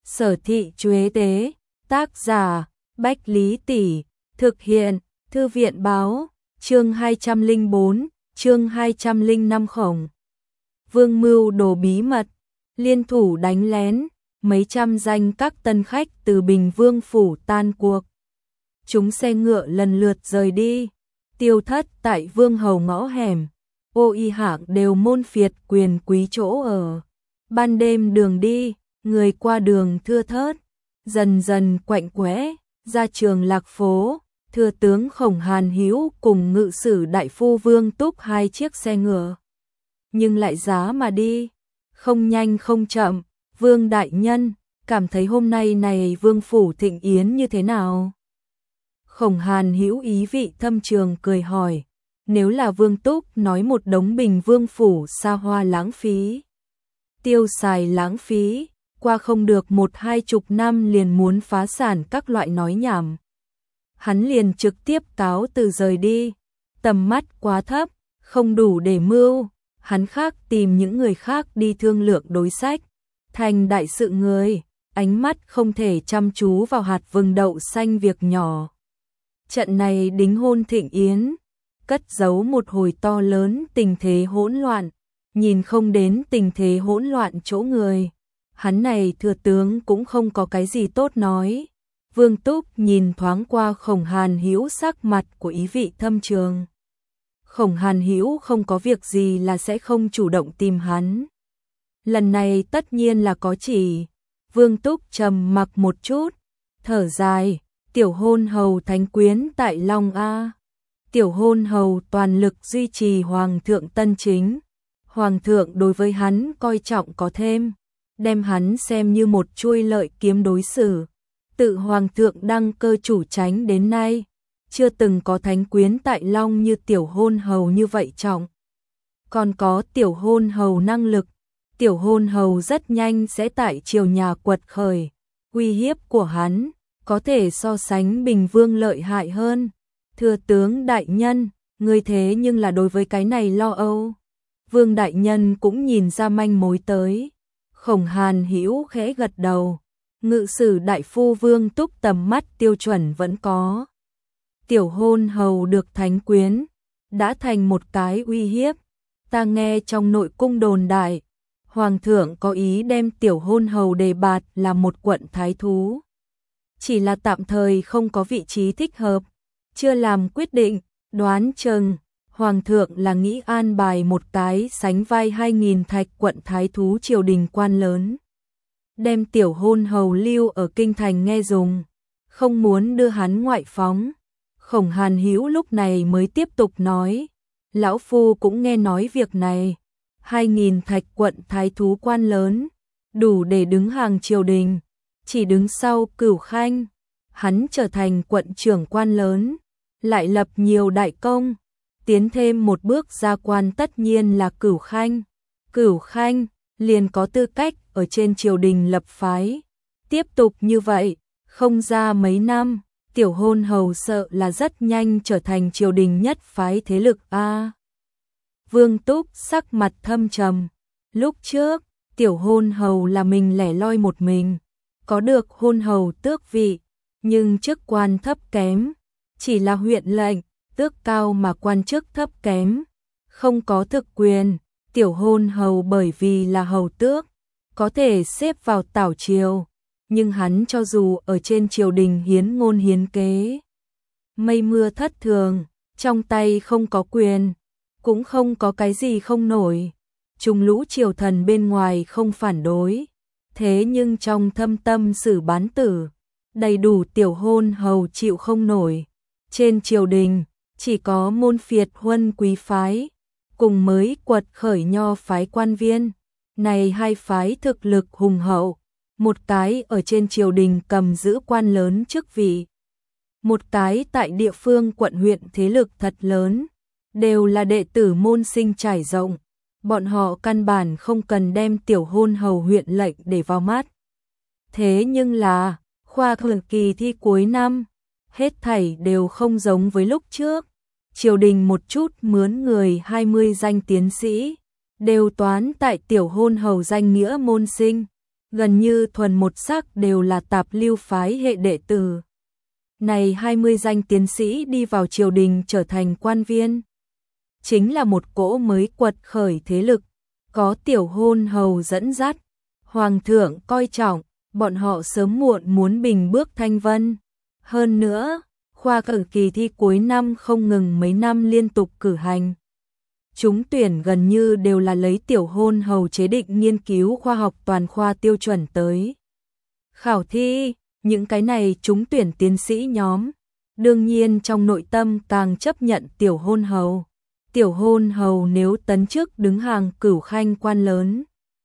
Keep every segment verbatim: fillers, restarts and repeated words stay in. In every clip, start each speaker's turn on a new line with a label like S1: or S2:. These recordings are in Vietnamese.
S1: Sở thị Chuế tế, tác giả, Bách Lý Tỷ, thực hiện, Thư viện báo, chương hai trăm lẻ bốn, chương hai trăm lẻ năm Khổng Vương mưu đồ bí mật, liên thủ đánh lén, mấy trăm danh các tân khách từ Bình Vương phủ tan cuộc. Chúng xe ngựa lần lượt rời đi, tiêu thất tại Vương hầu ngõ hẻm, ô y hạng đều môn phiệt quyền quý chỗ ở. Ban đêm đường đi, người qua đường thưa thớt, dần dần quạnh quẽ, ra Trường Lạc phố, thừa tướng Khổng Hàn Hữu cùng ngự sử đại phu Vương Túc hai chiếc xe ngựa. Nhưng lại giá mà đi, không nhanh không chậm. Vương đại nhân, cảm thấy hôm nay này Vương phủ thịnh yến như thế nào? Khổng Hàn Hữu ý vị thâm trường cười hỏi, nếu là Vương Túc nói một đống Bình Vương phủ xa hoa lãng phí, tiêu xài lãng phí, qua không được một hai chục năm liền muốn phá sản các loại nói nhảm. Hắn liền trực tiếp cáo từ rời đi, tầm mắt quá thấp, không đủ để mưu, hắn khác tìm những người khác đi thương lượng đối sách. Thành đại sự người, ánh mắt không thể chăm chú vào hạt vừng đậu xanh việc nhỏ. Trận này đính hôn thịnh yến, cất giấu một hồi to lớn tình thế hỗn loạn, nhìn không đến tình thế hỗn loạn chỗ người. Hắn này thừa tướng cũng không có cái gì tốt nói. Vương Túc nhìn thoáng qua Khổng Hàn Hữu sắc mặt của ý vị thâm trường. Khổng Hàn Hữu không có việc gì là sẽ không chủ động tìm hắn. Lần này tất nhiên là có chỉ. Vương Túc trầm mặc một chút, thở dài, tiểu hôn hầu thánh quyến tại Long A. Tiểu hôn hầu toàn lực duy trì hoàng thượng tân chính. Hoàng thượng đối với hắn coi trọng có thêm, đem hắn xem như một chuôi lợi kiếm đối xử. Tự hoàng thượng đăng cơ chủ chánh đến nay, chưa từng có thánh quyến tại Long như tiểu hôn hầu như vậy trọng. Còn có tiểu hôn hầu năng lực, tiểu hôn hầu rất nhanh sẽ tại triều nhà quật khởi, uy hiếp của hắn có thể so sánh Bình Vương lợi hại hơn. Thừa tướng đại nhân, người thế nhưng là đối với cái này lo âu. Vương đại nhân cũng nhìn ra manh mối tới. Khổng Hàn Hữu khẽ gật đầu, ngự sử đại phu Vương Túc tầm mắt tiêu chuẩn vẫn có. Tiểu hôn hầu được thánh quyến, đã thành một cái uy hiếp. Ta nghe trong nội cung đồn đại, Hoàng thượng có ý đem tiểu hôn hầu đề bạt là một quận thái thú. Chỉ là tạm thời không có vị trí thích hợp, chưa làm quyết định, đoán chừng Hoàng thượng là nghĩ an bài một cái sánh vai hai nghìn thạch quận thái thú triều đình quan lớn. Đem tiểu hôn hầu lưu ở kinh thành nghe dùng, không muốn đưa hắn ngoại phóng. Khổng Hàn Hữu lúc này mới tiếp tục nói, lão phu cũng nghe nói việc này. Hai nghìn thạch quận thái thú quan lớn, đủ để đứng hàng triều đình, chỉ đứng sau Cửu Khanh. Hắn trở thành quận trưởng quan lớn, lại lập nhiều đại công, tiến thêm một bước gia quan tất nhiên là Cửu Khanh. Cửu Khanh liền có tư cách ở trên triều đình lập phái. Tiếp tục như vậy, không ra mấy năm, tiểu hôn hầu sợ là rất nhanh trở thành triều đình nhất phái thế lực a. Vương Túc sắc mặt thâm trầm, lúc trước, tiểu hôn hầu là mình lẻ loi một mình, có được hôn hầu tước vị, nhưng chức quan thấp kém, chỉ là huyện lệnh, tước cao mà quan chức thấp kém, không có thực quyền. Tiểu hôn hầu bởi vì là hầu tước, có thể xếp vào tảo triều, nhưng hắn cho dù ở trên triều đình hiến ngôn hiến kế, mây mưa thất thường, trong tay không có quyền, cũng không có cái gì không nổi. Trùng lũ triều thần bên ngoài không phản đối, thế nhưng trong thâm tâm xử bán tử, đầy đủ tiểu hôn hầu chịu không nổi. Trên triều đình, chỉ có môn phiệt huân quý phái, cùng mới quật khởi nho phái quan viên. Này hai phái thực lực hùng hậu, một cái ở trên triều đình cầm giữ quan lớn chức vị, một cái tại địa phương quận huyện thế lực thật lớn, đều là đệ tử môn sinh trải rộng. Bọn họ căn bản không cần đem tiểu hôn hầu huyện lệnh để vào mắt. Thế nhưng là, khoa cử kỳ thi cuối năm, hết thảy đều không giống với lúc trước. Triều đình một chút mướn người hai mươi danh tiến sĩ, đều toán tại tiểu hôn hầu danh nghĩa môn sinh, gần như thuần một sắc đều là tạp lưu phái hệ đệ tử. Này hai mươi danh tiến sĩ đi vào triều đình trở thành quan viên, chính là một cỗ mới quật khởi thế lực, có tiểu hôn hầu dẫn dắt, hoàng thượng coi trọng, bọn họ sớm muộn muốn bình bước thanh vân. Hơn nữa, khoa cử kỳ thi cuối năm không ngừng mấy năm liên tục cử hành. Trúng tuyển gần như đều là lấy tiểu hôn hầu chế định nghiên cứu khoa học toàn khoa tiêu chuẩn tới khảo thi, những cái này trúng tuyển tiến sĩ nhóm, đương nhiên trong nội tâm càng chấp nhận tiểu hôn hầu. Tiểu hôn hầu nếu tấn chức đứng hàng cửu khanh quan lớn,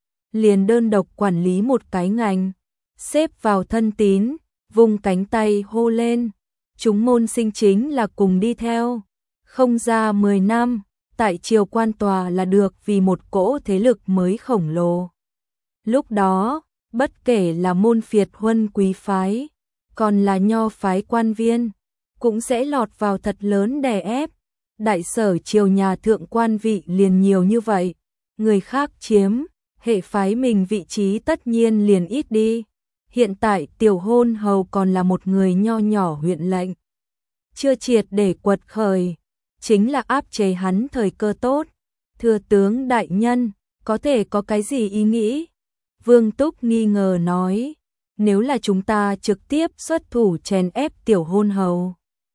S1: liền đơn độc quản lý một cái ngành, xếp vào thân tín, vùng cánh tay hô lên, chúng môn sinh chính là cùng đi theo, không ra mười năm, tại triều quan tòa là được vì một cỗ thế lực mới khổng lồ. Lúc đó, bất kể là môn phiệt huân quý phái, còn là nho phái quan viên, cũng sẽ lọt vào thật lớn đè ép. Đại sở triều nhà thượng quan vị liền nhiều như vậy, người khác chiếm, hệ phái mình vị trí tất nhiên liền ít đi. Hiện tại tiểu hôn hầu còn là một người nho nhỏ huyện lệnh, chưa triệt để quật khởi, chính là áp chế hắn thời cơ tốt. Thừa tướng đại nhân, có thể có cái gì ý nghĩ? Vương Túc nghi ngờ nói, nếu là chúng ta trực tiếp xuất thủ chèn ép tiểu hôn hầu,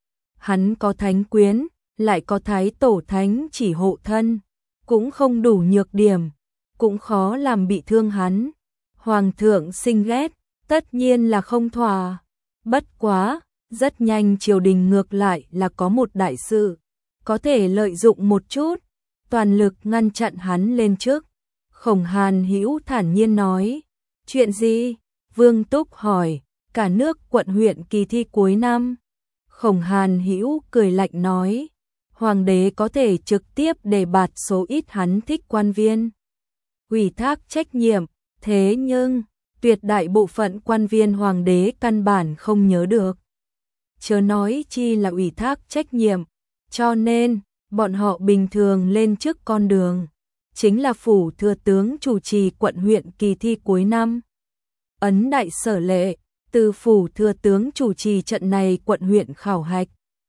S1: hắn có thánh quyến, lại có thái tổ thánh chỉ hộ thân, cũng không đủ nhược điểm, cũng khó làm bị thương hắn. Hoàng thượng sinh ghét, tất nhiên là không thỏa. Bất quá, rất nhanh triều đình ngược lại là có một đại sự, có thể lợi dụng một chút, toàn lực ngăn chặn hắn lên trước. Khổng Hàn Hữu thản nhiên nói, chuyện gì? Vương Túc hỏi, cả nước quận huyện kỳ thi cuối năm. Khổng Hàn Hữu cười lạnh nói, hoàng đế có thể trực tiếp đề bạt số ít hắn thích quan viên, ủy thác trách nhiệm, thế nhưng tuyệt đại bộ phận quan viên hoàng đế căn bản không nhớ được, chớ nói chi là ủy thác trách nhiệm, cho nên bọn họ bình thường lên trước con đường chính là phủ thừa tướng chủ trì quận huyện kỳ thi cuối năm. Ấn đại sở lệ, từ phủ thừa tướng chủ trì trận này quận huyện khảo hạch.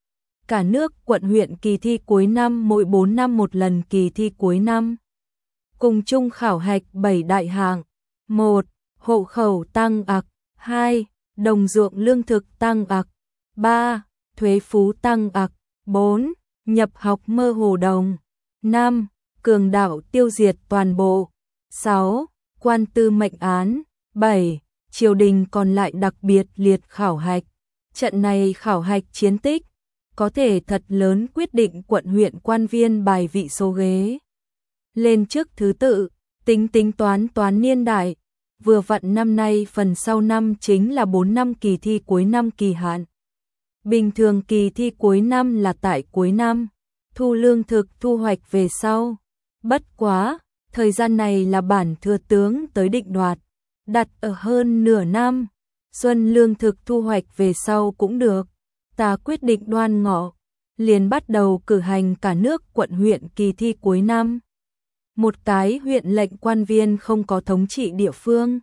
S1: Cả nước quận huyện kỳ thi cuối năm mỗi bốn năm một lần kỳ thi cuối năm. Cùng chung khảo hạch bảy đại hạng. một. Hộ khẩu tăng ặc. hai. Đồng ruộng lương thực tăng ặc. ba. Thuế phú tăng ặc. bốn. Nhập học mơ hồ đồng. năm. Cường đạo tiêu diệt toàn bộ. sáu. Quan tư mệnh án. bảy. Triều đình còn lại đặc biệt liệt khảo hạch. Trận này khảo hạch chiến tích có thể thật lớn quyết định quận huyện quan viên bài vị số ghế. Lên trước thứ tự, tính tính toán toán niên đại, vừa vặn năm nay phần sau năm chính là bốn năm kỳ thi cuối năm kỳ hạn. Bình thường kỳ thi cuối năm là tại cuối năm, thu lương thực thu hoạch về sau. Bất quá, thời gian này là bản thừa tướng tới định đoạt, đặt ở hơn nửa năm, xuân lương thực thu hoạch về sau cũng được. Ta quyết định đoan ngọ, liền bắt đầu cử hành cả nước quận huyện kỳ thi cuối năm. Một cái huyện lệnh quan viên không có thống trị địa phương,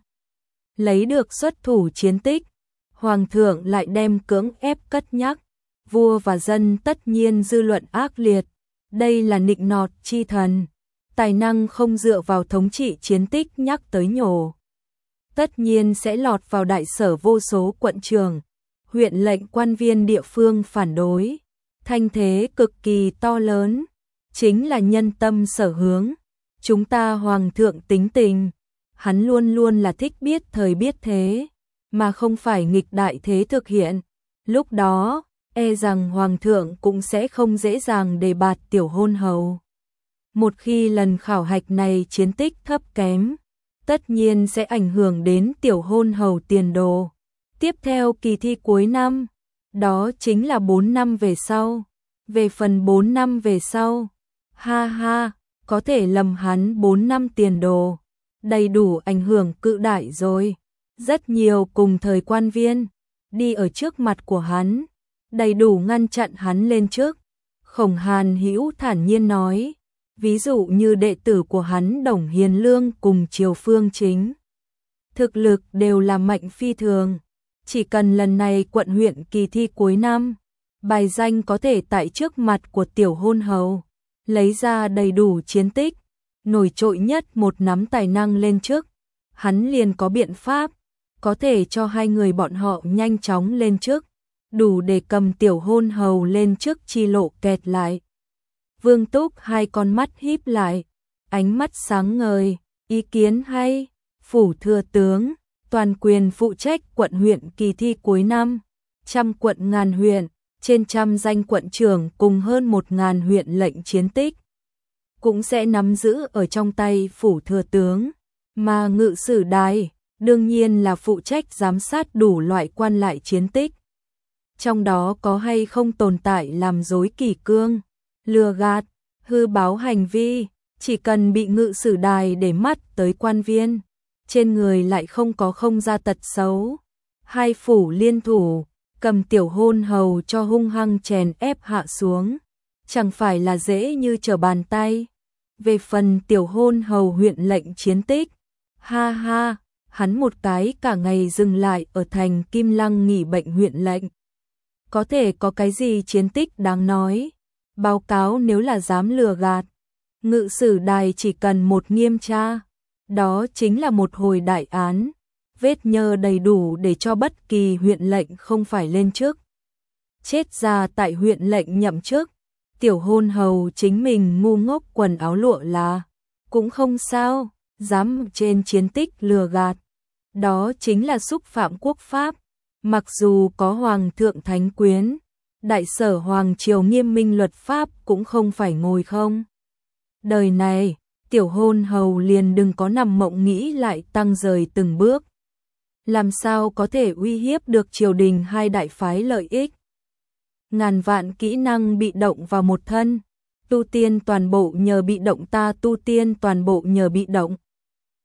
S1: lấy được xuất thủ chiến tích, hoàng thượng lại đem cưỡng ép cất nhắc, vua và dân tất nhiên dư luận ác liệt, đây là nịnh nọt chi thần, tài năng không dựa vào thống trị chiến tích nhắc tới nhổ. Tất nhiên sẽ lọt vào đại sở vô số quận trường, huyện lệnh quan viên địa phương phản đối, thanh thế cực kỳ to lớn, chính là nhân tâm sở hướng. Chúng ta hoàng thượng tính tình, hắn luôn luôn là thích biết thời biết thế, mà không phải nghịch đại thế thực hiện. Lúc đó, e rằng hoàng thượng cũng sẽ không dễ dàng đề bạt tiểu hôn hầu. Một khi lần khảo hạch này chiến tích thấp kém, tất nhiên sẽ ảnh hưởng đến tiểu hôn hầu tiền đồ. Tiếp theo kỳ thi cuối năm, đó chính là bốn năm về sau. Về phần bốn năm về sau, ha ha, có thể lầm hắn bốn năm tiền đồ, đầy đủ ảnh hưởng cự đại rồi. Rất nhiều cùng thời quan viên, đi ở trước mặt của hắn, đầy đủ ngăn chặn hắn lên trước. Khổng Hàn Hữu thản nhiên nói, ví dụ như đệ tử của hắn Đồng Hiền Lương cùng Triều Phương Chính. thực lực đều là mạnh phi thường. Chỉ cần lần này quận huyện kỳ thi cuối năm, bài danh có thể tại trước mặt của tiểu hôn hầu, lấy ra đầy đủ chiến tích, nổi trội nhất một nắm tài năng lên trước, hắn liền có biện pháp, có thể cho hai người bọn họ nhanh chóng lên trước, đủ để cầm tiểu hôn hầu lên trước chi lộ kẹt lại. Vương Túc hai con mắt híp lại, ánh mắt sáng ngời, ý kiến hay, phủ thừa tướng, toàn quyền phụ trách quận huyện kỳ thi cuối năm, trăm quận ngàn huyện, trên trăm danh quận trưởng cùng hơn một ngàn huyện lệnh chiến tích, cũng sẽ nắm giữ ở trong tay phủ thừa tướng, mà ngự sử đài, đương nhiên là phụ trách giám sát đủ loại quan lại chiến tích. Trong đó có hay không tồn tại làm dối kỷ cương, lừa gạt, hư báo hành vi, chỉ cần bị ngự sử đài để mắt tới quan viên, trên người lại không có không ra tật xấu. Hai phủ liên thủ, cầm tiểu hôn hầu cho hung hăng chèn ép hạ xuống, chẳng phải là dễ như trở bàn tay. Về phần tiểu hôn hầu huyện lệnh chiến tích, ha ha, hắn một cái cả ngày dừng lại ở thành Kim Lăng nghỉ bệnh huyện lệnh. Có thể có cái gì chiến tích đáng nói, báo cáo nếu là dám lừa gạt. Ngự sử đài chỉ cần một nghiêm tra, đó chính là một hồi đại án, vết nhơ đầy đủ để cho bất kỳ huyện lệnh không phải lên trước. Chết ra tại huyện lệnh nhậm chức, tiểu hôn hầu chính mình ngu ngốc quần áo lụa là, cũng không sao, dám trên chiến tích lừa gạt. Đó chính là xúc phạm quốc pháp, mặc dù có hoàng thượng thánh quyến, đại sở hoàng triều nghiêm minh luật pháp cũng không phải ngồi không. Đời này, tiểu hôn hầu liền đừng có nằm mộng nghĩ lại tăng rời từng bước. Làm sao có thể uy hiếp được triều đình hai đại phái lợi ích. Ngàn vạn kỹ năng bị động vào một thân, tu tiên toàn bộ nhờ bị động ta tu tiên toàn bộ nhờ bị động.